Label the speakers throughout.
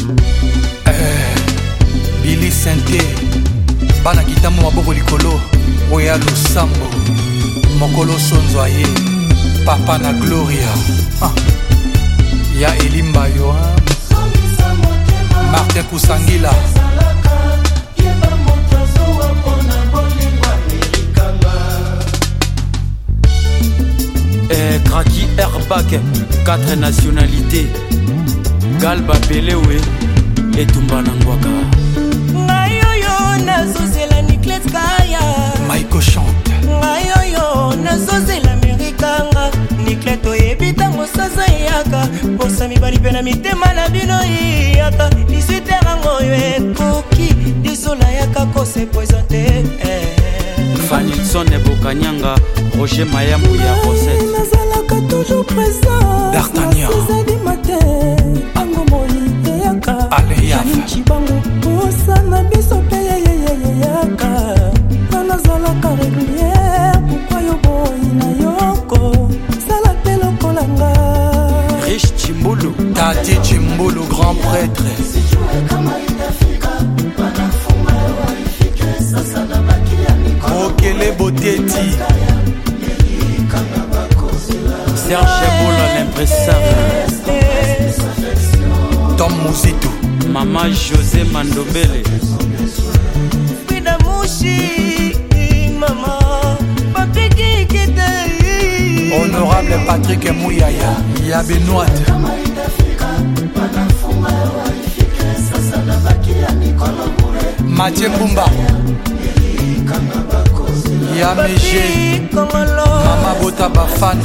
Speaker 1: Billy Sente bana kitamo maboko likolo oya losambo mokolo sonzo aye papa na Gloria ya Elimba yo Martin Kusangila
Speaker 2: Kraki Airbag 4 nationalités Galba Belewe et Tumbana Ngwaka
Speaker 3: Ngayoyo nazozela Niclet Kaya
Speaker 1: Maiko chante
Speaker 3: Ngayoyo nazozela Amerikanga Niclet oyebita mosaza yaka Posa mibali pena mitema na bino yaka Isitera ngoyo ekoki Disola yaka kose présente
Speaker 2: Fanilson Ebokanyanga Roger Mayambu ya Rosette
Speaker 3: Nazalaka toujours présent
Speaker 1: D'Artagnan
Speaker 3: César matin Ango moi yaka
Speaker 1: Aleyaf
Speaker 3: Chibango Posa na biso pe yaka Nazalaka régulière Pourquoi yo boy na yoko Sala pe lokolanga
Speaker 2: Rich Chimbolo
Speaker 1: Tati Chimbolo grand prêtre Okele Boteti
Speaker 2: Serge Bola l'impresario
Speaker 1: Tom Muzito
Speaker 2: Mama José Mandobele
Speaker 3: Frida Mouchi Mama Papi Kite
Speaker 1: Honorable Patrick Mouyaya Ya Benoît Mathieu Mbumba Ya Meje Mama Bota Bafana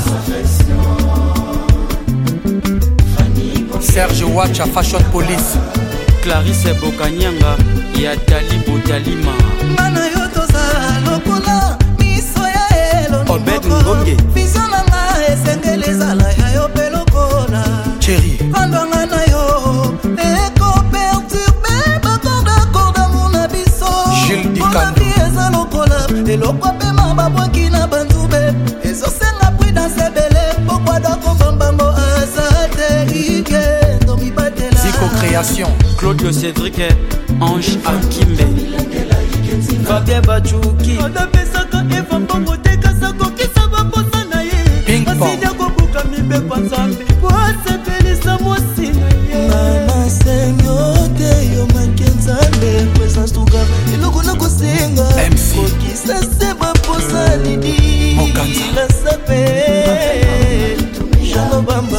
Speaker 1: Serge Wacha Fashion Police
Speaker 2: Clarisse Bokanyanga ya Dali Botalima
Speaker 3: Mana yo toza lokola miso ya elo
Speaker 2: Obed Ngonge
Speaker 3: Vision nanga esengele zala ya yo pe lokola
Speaker 1: Chéri
Speaker 3: Andanga na yo eko perturbe bakorda korda muna biso
Speaker 1: Gilles Dikando
Speaker 3: eza lokola eloko pe mababwaki na banzube ezosenga prudence ebele pokwa dako bambambo azate ike tomibatela
Speaker 1: Zico Création
Speaker 2: Claudio Cédric Ange Akimbe
Speaker 3: Fabien Bachuki Odapesaka Eva Mbongo tekasa kokisa baposa na ye Asidia kobuka mibekwa nzambe Wasepelisa mosi na ye Mama senyo te yo makenzambe Presence tuga iloko na kusenga Kokisa se baposa lidi
Speaker 1: Mokanza
Speaker 3: Lasape Jano Bamba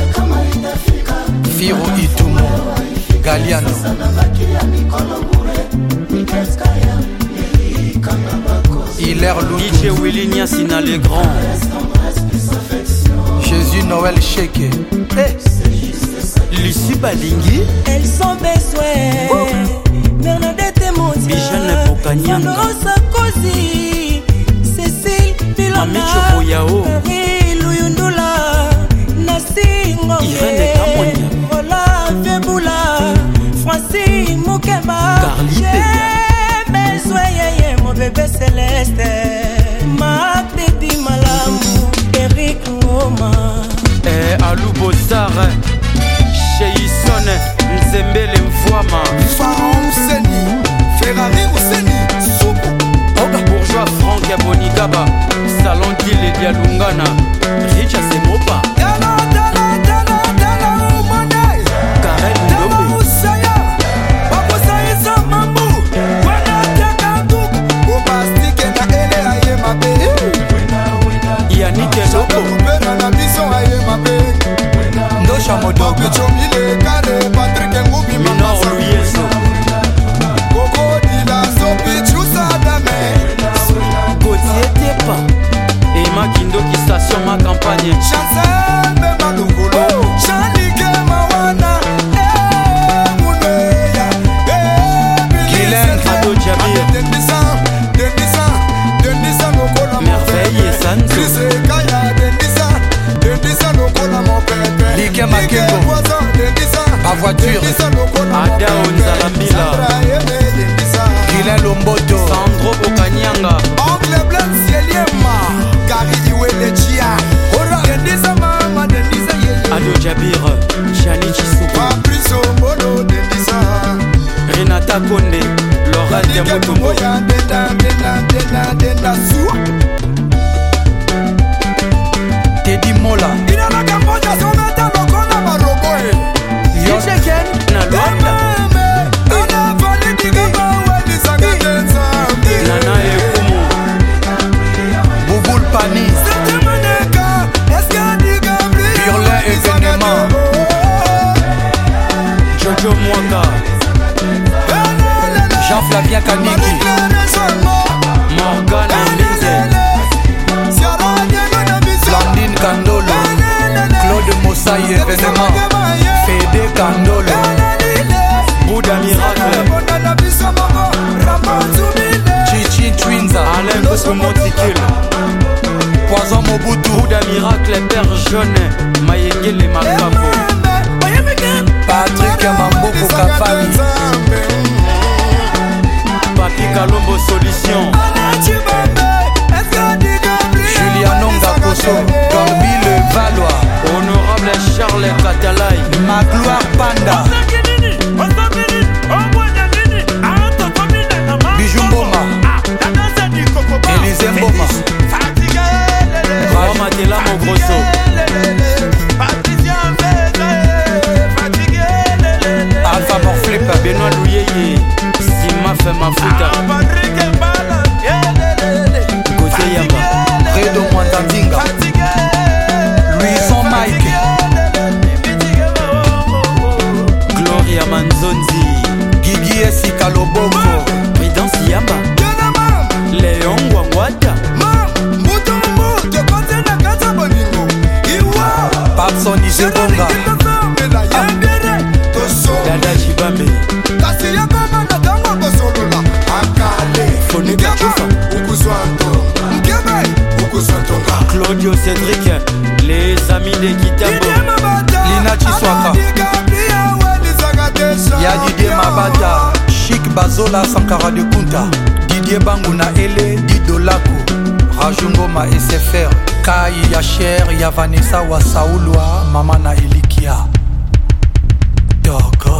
Speaker 1: Firo Itumo Galiano Hilaire Loudou
Speaker 2: DJ Willy Niasina les grands
Speaker 1: Jésus Noël Cheke
Speaker 2: Lucie Balingi
Speaker 3: elles sont besoin Bernadette Modia
Speaker 2: Bijane Bokanyanga
Speaker 3: Sarkozy Cécile Bilona
Speaker 2: Amicho Boyao
Speaker 3: Marie Luyundula Nassi Ngombe
Speaker 2: Irene Kamonia
Speaker 3: Rola Feboula Francis Moukeba
Speaker 2: Carly
Speaker 3: J'ai besoin yeye mon bébé Céleste Ma baby Malamu Eric Ngoma
Speaker 2: Alou Bossar Sheison Nzembele Mfwama
Speaker 4: Pharaon Ouseni Ferrari Ouseni Soukou
Speaker 2: Bourgeois Franck Bonigaba Salon Dile Dialungana Richa Semopa Karen Ndombe Yannick Loko
Speaker 1: Ndosha Modogo
Speaker 2: Minor Louyeso Gauthier Tepa Emma Kindoki Station Ma Campagne Guylaine Ado Jamir Merveille et Sanzo
Speaker 1: Ligue Makengo Ma voiture
Speaker 2: Adao Nzalambila
Speaker 1: Guylaine Lomboto
Speaker 2: Sandro Bokanyanga
Speaker 4: Oncle Blanc Sieliema Gary Iwele Chia Dendisa mama Dendisa yeye
Speaker 2: Ado Jabir Chani Chisupa
Speaker 4: Fabrice Mbolo
Speaker 2: Tata Konde, Laurent Diamotombo.
Speaker 1: Teddy Mola.
Speaker 2: Na Luanda. Nana Ekumu.
Speaker 1: Bouboule Pani. Hurlin événement.
Speaker 2: Jojo Mwaka.
Speaker 1: Jean-Flavien Kaniki.
Speaker 2: Morgane Mbinze.
Speaker 1: Blandine Kandolo. Claude Mossai événement. Fédé Kandolo.
Speaker 2: Bouddha Miracle.
Speaker 1: Chichi Twinza.
Speaker 2: Alain Bosso Monticule.
Speaker 1: Poison Mobutu.
Speaker 2: Bouddha Miracle, Père Jaune. Mayengele Makapo.
Speaker 1: Patrick Mamboko Kafani.
Speaker 2: Papi Kalombo Solution.
Speaker 1: Juliano Ngakoso. Gorby Le Valois.
Speaker 2: Honorable Charles Katalai.
Speaker 1: Magloire Panda. Bijou Mboma. Élisée Mboma.
Speaker 2: Ramatela Mogrosso.
Speaker 1: Alpha Morflip.
Speaker 2: Benoît Louyeye. Sima fait Mafuta. Gauthier Yamba.
Speaker 1: Redo Mwandandinga. Louison Mike.
Speaker 2: Gloria Manzonzi.
Speaker 1: Gigi Esikaloboko.
Speaker 2: Prudence Yamba. Léon Gwangwata.
Speaker 1: Papson Isebonga.
Speaker 2: Dada Chibambe. Foneka Chofa. Claudio Cédric. Les amis de Kitambo.
Speaker 1: Lina Chiswaka. Yadidier Mabata. Chic Bazola Sankara de Kunta. Didier Banguna Ele Didolako. Rajungoma SFR. Kai Yacher Ya Vanessa wa Saulwa. Mama na Ilikia. Dogo.